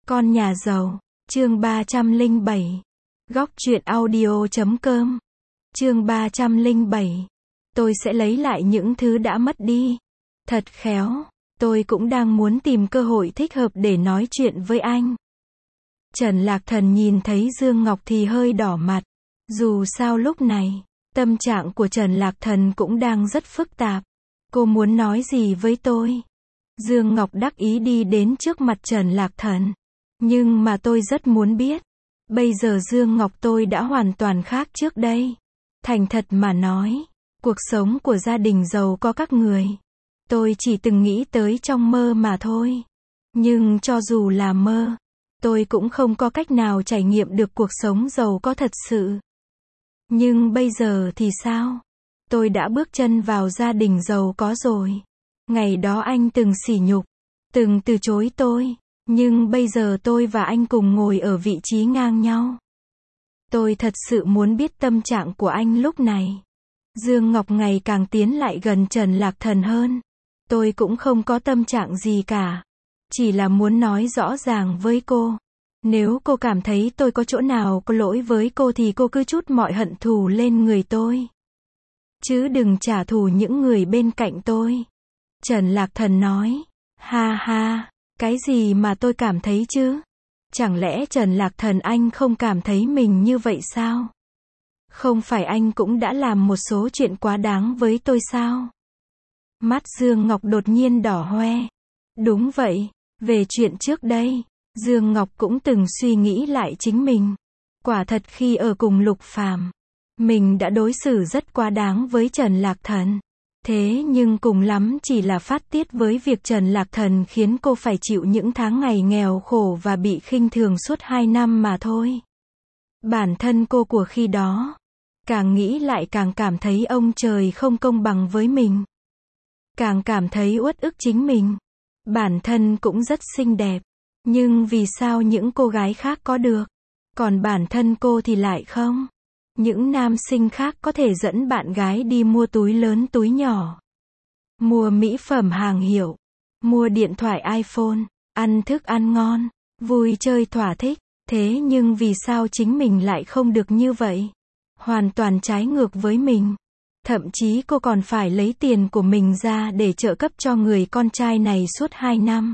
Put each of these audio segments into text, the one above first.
Con nhà giàu, chương 307. Góc truyện audio.com. Chương 307. Tôi sẽ lấy lại những thứ đã mất đi. Thật khéo, tôi cũng đang muốn tìm cơ hội thích hợp để nói chuyện với anh. Trần Lạc Thần nhìn thấy Dương Ngọc thì hơi đỏ mặt. Dù sao lúc này, tâm trạng của Trần Lạc Thần cũng đang rất phức tạp. Cô muốn nói gì với tôi? Dương Ngọc đắc ý đi đến trước mặt Trần Lạc Thần. Nhưng mà tôi rất muốn biết. Bây giờ Dương Ngọc tôi đã hoàn toàn khác trước đây. Thành thật mà nói, cuộc sống của gia đình giàu có các người, tôi chỉ từng nghĩ tới trong mơ mà thôi. Nhưng cho dù là mơ, tôi cũng không có cách nào trải nghiệm được cuộc sống giàu có thật sự. Nhưng bây giờ thì sao? Tôi đã bước chân vào gia đình giàu có rồi. Ngày đó anh từng sỉ nhục, từng từ chối tôi. Nhưng bây giờ tôi và anh cùng ngồi ở vị trí ngang nhau. Tôi thật sự muốn biết tâm trạng của anh lúc này. Dương Ngọc ngày càng tiến lại gần Trần Lạc Thần hơn. Tôi cũng không có tâm trạng gì cả. Chỉ là muốn nói rõ ràng với cô. Nếu cô cảm thấy tôi có chỗ nào có lỗi với cô thì cô cứ trút mọi hận thù lên người tôi. Chứ đừng trả thù những người bên cạnh tôi. Trần Lạc Thần nói. Ha ha. Cái gì mà tôi cảm thấy chứ? Chẳng lẽ Trần Lạc Thần anh không cảm thấy mình như vậy sao? Không phải anh cũng đã làm một số chuyện quá đáng với tôi sao? Mắt Dương Ngọc đột nhiên đỏ hoe. Đúng vậy, về chuyện trước đây, Dương Ngọc cũng từng suy nghĩ lại chính mình. Quả thật khi ở cùng Lục Phàm, mình đã đối xử rất quá đáng với Trần Lạc Thần. Thế nhưng cùng lắm chỉ là phát tiết với việc Trần Lạc Thần khiến cô phải chịu những tháng ngày nghèo khổ và bị khinh thường suốt 2 năm mà thôi. Bản thân cô của khi đó, càng nghĩ lại càng cảm thấy ông trời không công bằng với mình. Càng cảm thấy uất ức chính mình. Bản thân cũng rất xinh đẹp. Nhưng vì sao những cô gái khác có được, còn bản thân cô thì lại không? Những nam sinh khác có thể dẫn bạn gái đi mua túi lớn túi nhỏ, mua mỹ phẩm hàng hiệu, mua điện thoại iPhone, ăn thức ăn ngon, vui chơi thỏa thích. Thế nhưng vì sao chính mình lại không được như vậy? Hoàn toàn trái ngược với mình. Thậm chí cô còn phải lấy tiền của mình ra để trợ cấp cho người con trai này suốt 2 năm.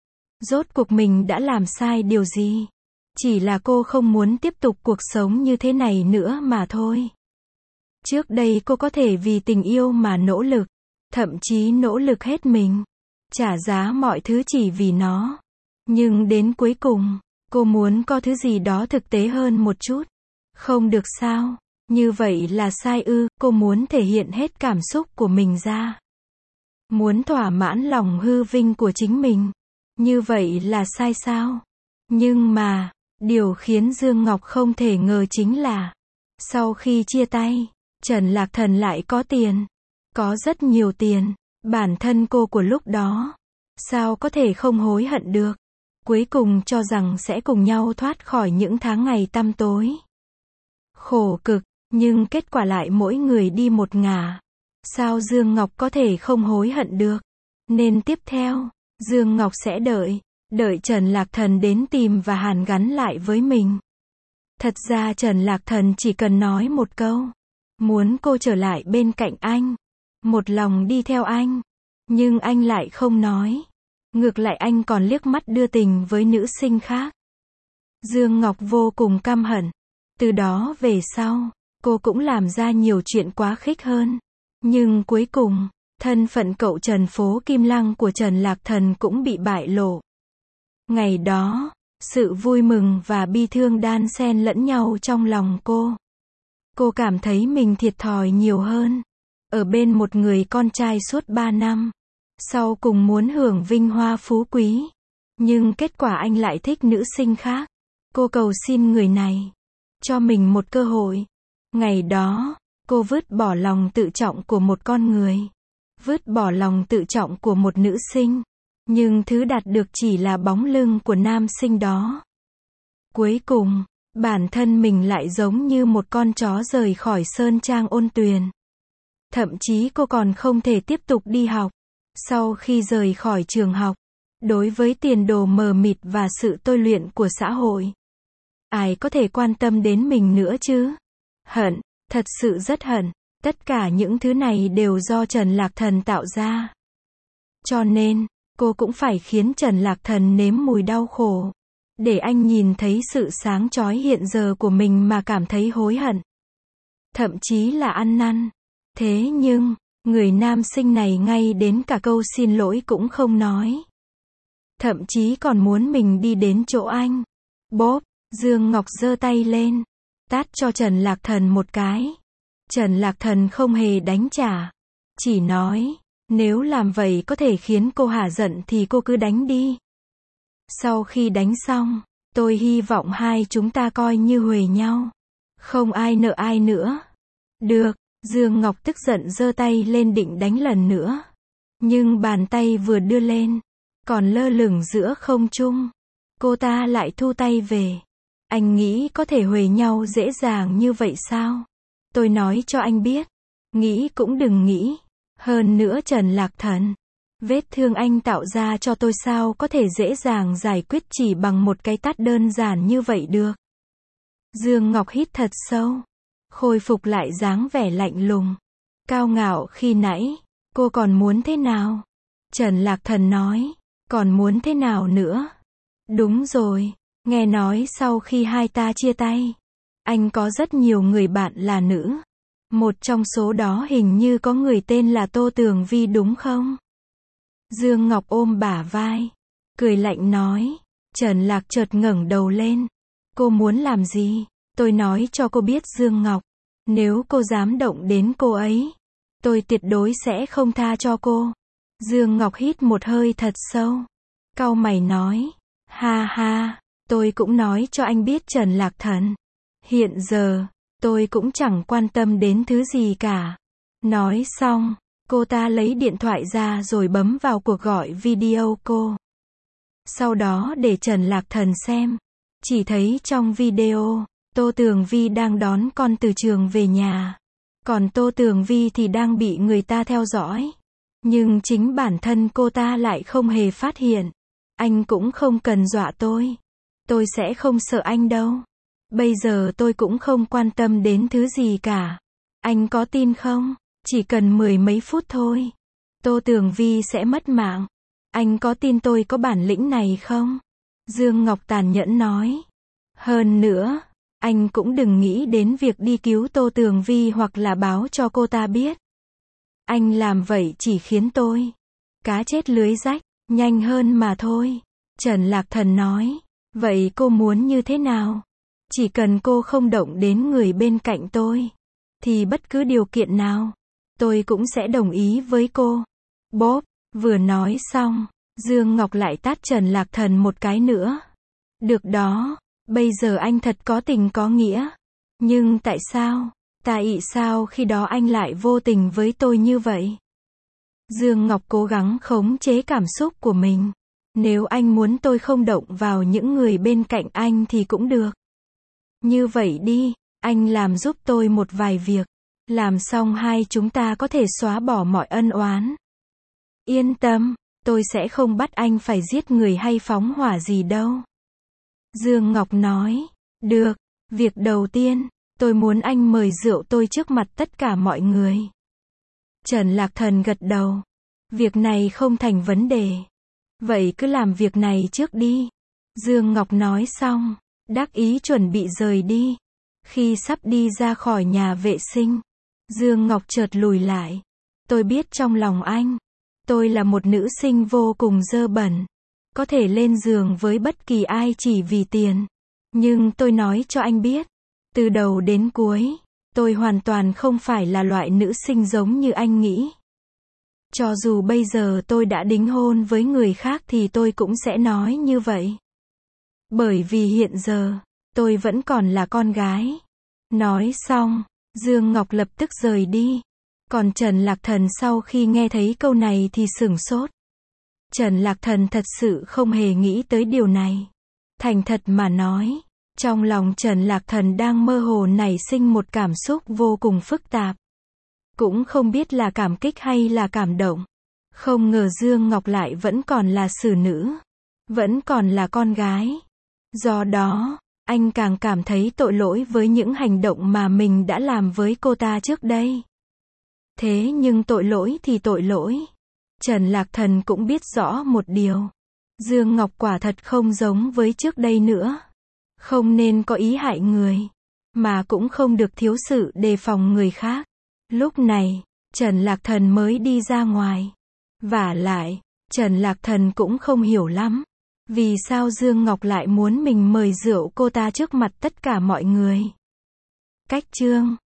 Rốt cuộc mình đã làm sai điều gì? Chỉ là cô không muốn tiếp tục cuộc sống như thế này nữa mà thôi. Trước đây cô có thể vì tình yêu mà nỗ lực, thậm chí nỗ lực hết mình, trả giá mọi thứ chỉ vì nó. Nhưng đến cuối cùng, cô muốn có thứ gì đó thực tế hơn một chút. Không được sao? Như vậy là sai ư? Cô muốn thể hiện hết cảm xúc của mình ra. Muốn thỏa mãn lòng hư vinh của chính mình. Như vậy là sai sao? Nhưng mà, điều khiến Dương Ngọc không thể ngờ chính là, sau khi chia tay, Trần Lạc Thần lại có tiền. Có rất nhiều tiền. Bản thân cô của lúc đó, sao có thể không hối hận được? Cuối cùng cho rằng sẽ cùng nhau thoát khỏi những tháng ngày tăm tối, khổ cực, nhưng kết quả lại mỗi người đi một ngả. Sao Dương Ngọc có thể không hối hận được? Nên tiếp theo, Dương Ngọc sẽ đợi Trần Lạc Thần đến tìm và hàn gắn lại với mình. Thật ra Trần Lạc Thần chỉ cần nói một câu, muốn cô trở lại bên cạnh anh, một lòng đi theo anh. Nhưng anh lại không nói. Ngược lại anh còn liếc mắt đưa tình với nữ sinh khác. Dương Ngọc vô cùng căm hận. Từ đó về sau, cô cũng làm ra nhiều chuyện quá khích hơn. Nhưng cuối cùng, thân phận cậu Trần Phố Kim Lăng của Trần Lạc Thần cũng bị bại lộ. Ngày đó, sự vui mừng và bi thương đan xen lẫn nhau trong lòng cô. Cô cảm thấy mình thiệt thòi nhiều hơn. Ở bên một người con trai suốt 3 năm. Sau cùng muốn hưởng vinh hoa phú quý. Nhưng kết quả anh lại thích nữ sinh khác. Cô cầu xin người này cho mình một cơ hội. Ngày đó, cô vứt bỏ lòng tự trọng của một con người. Vứt bỏ lòng tự trọng của một nữ sinh. Nhưng thứ đạt được chỉ là bóng lưng của nam sinh đó. Cuối cùng, bản thân mình lại giống như một con chó rời khỏi sơn trang ôn tuyền. Thậm chí cô còn không thể tiếp tục đi học. Sau khi rời khỏi trường học, Đối với tiền đồ mờ mịt và sự tôi luyện của xã hội, ai có thể quan tâm đến mình nữa chứ? Hận, thật sự rất hận. Tất cả những thứ này đều do Trần Lạc Thần tạo ra. Cho nên, cô cũng phải khiến Trần Lạc Thần nếm mùi đau khổ. Để anh nhìn thấy sự sáng chói hiện giờ của mình mà cảm thấy hối hận. Thậm chí là ăn năn. Thế nhưng, người nam sinh này ngay đến cả câu xin lỗi cũng không nói. Thậm chí còn muốn mình đi đến chỗ anh. Bốp, Dương Ngọc giơ tay lên, tát cho Trần Lạc Thần một cái. Trần Lạc Thần không hề đánh trả. Chỉ nói, nếu làm vậy có thể khiến cô hả giận thì cô cứ đánh đi. Sau khi đánh xong, tôi hy vọng hai chúng ta coi như huề nhau. Không ai nợ ai nữa. Được, Dương Ngọc tức giận giơ tay lên định đánh lần nữa. Nhưng bàn tay vừa đưa lên, còn lơ lửng giữa không trung. Cô ta lại thu tay về. Anh nghĩ có thể huề nhau dễ dàng như vậy sao? Tôi nói cho anh biết. Nghĩ cũng đừng nghĩ. Hơn nữa Trần Lạc Thần, vết thương anh tạo ra cho tôi sao có thể dễ dàng giải quyết chỉ bằng một cái tát đơn giản như vậy được. Dương Ngọc hít thật sâu, khôi phục lại dáng vẻ lạnh lùng, cao ngạo khi nãy. Cô còn muốn thế nào? Trần Lạc Thần nói, còn muốn thế nào nữa? Đúng rồi, nghe nói sau khi hai ta chia tay, anh có rất nhiều người bạn là nữ. Một trong số đó hình như có người tên là Tô Tường Vi đúng không? Dương Ngọc ôm bả vai, cười lạnh nói. Trần Lạc chợt ngẩng đầu lên. Cô muốn làm gì? Tôi nói cho cô biết Dương Ngọc, nếu cô dám động đến cô ấy, tôi tuyệt đối sẽ không tha cho cô. Dương Ngọc hít một hơi thật sâu, cau mày nói, ha ha, tôi cũng nói cho anh biết Trần Lạc Thần. Hiện giờ, tôi cũng chẳng quan tâm đến thứ gì cả. Nói xong, cô ta lấy điện thoại ra rồi bấm vào cuộc gọi video cô. Sau đó để Trần Lạc Thần xem. Chỉ thấy trong video, Tô Tường Vi đang đón con từ trường về nhà. Còn Tô Tường Vi thì đang bị người ta theo dõi. Nhưng chính bản thân cô ta lại không hề phát hiện. Anh cũng không cần dọa tôi. Tôi sẽ không sợ anh đâu. Bây giờ tôi cũng không quan tâm đến thứ gì cả. Anh có tin không? Chỉ cần 10 mấy phút thôi, Tô Tường Vi sẽ mất mạng. Anh có tin tôi có bản lĩnh này không? Dương Ngọc tàn nhẫn nói. Hơn nữa, anh cũng đừng nghĩ đến việc đi cứu Tô Tường Vi hoặc là báo cho cô ta biết. Anh làm vậy chỉ khiến tôi cá chết lưới rách, nhanh hơn mà thôi. Trần Lạc Thần nói. Vậy cô muốn như thế nào? Chỉ cần cô không động đến người bên cạnh tôi, thì bất cứ điều kiện nào, tôi cũng sẽ đồng ý với cô. Bốp, vừa nói xong, Dương Ngọc lại tát Trần Lạc Thần một cái nữa. Được đó, bây giờ anh thật có tình có nghĩa. Nhưng tại sao? Tại sao khi đó anh lại vô tình với tôi như vậy? Dương Ngọc cố gắng khống chế cảm xúc của mình. Nếu anh muốn tôi không động vào những người bên cạnh anh thì cũng được. Như vậy đi, anh làm giúp tôi một vài việc. Làm xong hai chúng ta có thể xóa bỏ mọi ân oán. Yên tâm, tôi sẽ không bắt anh phải giết người hay phóng hỏa gì đâu. Dương Ngọc nói. Được, việc đầu tiên, tôi muốn anh mời rượu tôi trước mặt tất cả mọi người. Trần Lạc Thần gật đầu. Việc này không thành vấn đề. Vậy cứ làm việc này trước đi. Dương Ngọc nói xong, đắc ý chuẩn bị rời đi. Khi sắp đi ra khỏi nhà vệ sinh, Dương Ngọc chợt lùi lại. Tôi biết trong lòng anh, tôi là một nữ sinh vô cùng dơ bẩn. Có thể lên giường với bất kỳ ai chỉ vì tiền. Nhưng tôi nói cho anh biết, từ đầu đến cuối, tôi hoàn toàn không phải là loại nữ sinh giống như anh nghĩ. Cho dù bây giờ tôi đã đính hôn với người khác thì tôi cũng sẽ nói như vậy. Bởi vì hiện giờ, tôi vẫn còn là con gái. Nói xong, Dương Ngọc lập tức rời đi. Còn Trần Lạc Thần sau khi nghe thấy câu này thì sửng sốt. Trần Lạc Thần thật sự không hề nghĩ tới điều này. Thành thật mà nói, trong lòng Trần Lạc Thần đang mơ hồ nảy sinh một cảm xúc vô cùng phức tạp. Cũng không biết là cảm kích hay là cảm động. Không ngờ Dương Ngọc lại vẫn còn là xử nữ. Vẫn còn là con gái. Do đó, anh càng cảm thấy tội lỗi với những hành động mà mình đã làm với cô ta trước đây. Thế nhưng tội lỗi thì tội lỗi. Trần Lạc Thần cũng biết rõ một điều. Dương Ngọc quả thật không giống với trước đây nữa. Không nên có ý hại người. Mà cũng không được thiếu sự đề phòng người khác. Lúc này, Trần Lạc Thần mới đi ra ngoài. Vả lại, Trần Lạc Thần cũng không hiểu lắm. Vì sao Dương Ngọc lại muốn mình mời rượu cô ta trước mặt tất cả mọi người. Cách chương